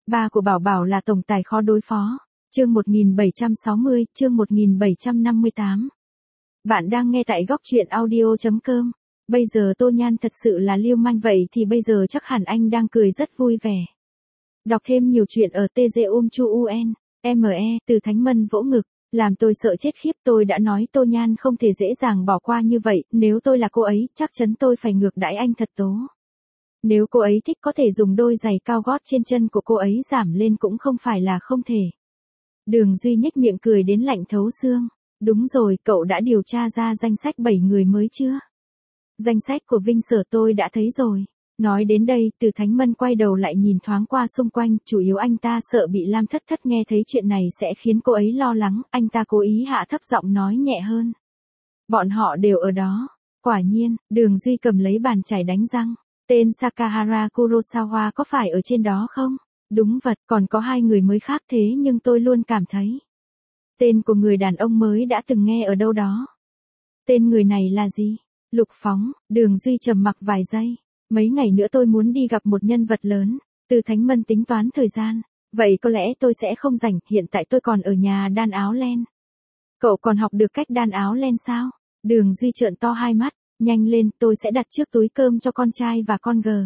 Ba của Bảo Bảo là tổng tài khó đối phó. Chương 1760, chương 1758. Bạn đang nghe tại góc truyện audio.com. Bây giờ Tô Nhan thật sự là lưu manh vậy thì bây giờ chắc hẳn anh đang cười rất vui vẻ. Đọc thêm nhiều chuyện ở TG Chu Me, từ Thánh Mân vỗ ngực. Làm tôi sợ chết khiếp, tôi đã nói Tô Nhan không thể dễ dàng bỏ qua như vậy, nếu tôi là cô ấy, chắc chắn tôi phải ngược đãi anh thật tố. Nếu cô ấy thích có thể dùng đôi giày cao gót trên chân của cô ấy giảm lên cũng không phải là không thể. Đường Duy nhếch miệng cười đến lạnh thấu xương. Đúng rồi, cậu đã điều tra ra danh sách 7 người mới chưa? Danh sách của Vinh Sở tôi đã thấy rồi. Nói đến đây, Từ Thánh Mân quay đầu lại nhìn thoáng qua xung quanh, chủ yếu anh ta sợ bị Lam Thất Thất nghe thấy chuyện này sẽ khiến cô ấy lo lắng, anh ta cố ý hạ thấp giọng nói nhẹ hơn. Bọn họ đều ở đó. Quả nhiên, Đường Duy cầm lấy bàn chải đánh răng. Tên Sakahara Kurosawa có phải ở trên đó không? Đúng vật, còn có 2 người mới khác thế nhưng tôi luôn cảm thấy. Tên của người đàn ông mới đã từng nghe ở đâu đó. Tên người này là gì? Lục Phóng. Đường Duy trầm mặc vài giây. Mấy ngày nữa tôi muốn đi gặp một nhân vật lớn. Từ Thánh Mân tính toán thời gian. Vậy có lẽ tôi sẽ không rảnh, hiện tại tôi còn ở nhà đan áo len. Cậu còn học được cách đan áo len sao? Đường Duy trợn to hai mắt. Nhanh lên, tôi sẽ đặt trước túi cơm cho con trai và con gờ.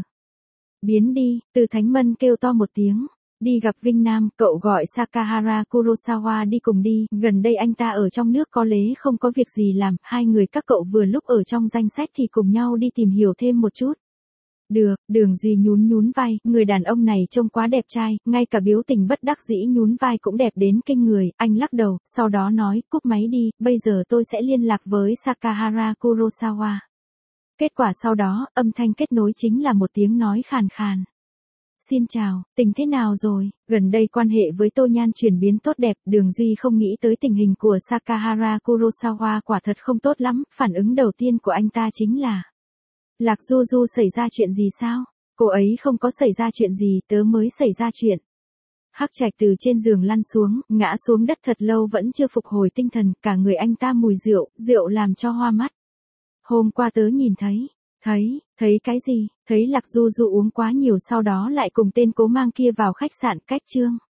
Biến đi, Từ Thánh Mân kêu to một tiếng. Đi gặp Vinh Nam, cậu gọi Sakahara Kurosawa đi cùng đi, gần đây anh ta ở trong nước có lẽ không có việc gì làm, 2 người các cậu vừa lúc ở trong danh sách thì cùng nhau đi tìm hiểu thêm một chút. Được, Đường Duy nhún vai, người đàn ông này trông quá đẹp trai, ngay cả Biếu Tình bất đắc dĩ nhún vai cũng đẹp đến kinh người, anh lắc đầu, sau đó nói, cúp máy đi, bây giờ tôi sẽ liên lạc với Sakahara Kurosawa. Kết quả sau đó, âm thanh kết nối chính là một tiếng nói khàn khàn. Xin chào, Tình thế nào rồi? Gần đây quan hệ với Tô Nhan chuyển biến tốt đẹp, Đường Duy không nghĩ tới tình hình của Sakahara Kurosawa quả thật không tốt lắm, phản ứng đầu tiên của anh ta chính là Lạc Du Du xảy ra chuyện gì sao? Cô ấy không có xảy ra chuyện gì, tớ mới xảy ra chuyện. Hắc Trạch từ trên giường lăn xuống, ngã xuống đất thật lâu vẫn chưa phục hồi tinh thần, cả người anh ta mùi rượu làm cho hoa mắt. Hôm qua tớ nhìn thấy cái gì? Thấy Lạc Du Du uống quá nhiều sau đó lại cùng tên Cố Mang kia vào khách sạn cách Trương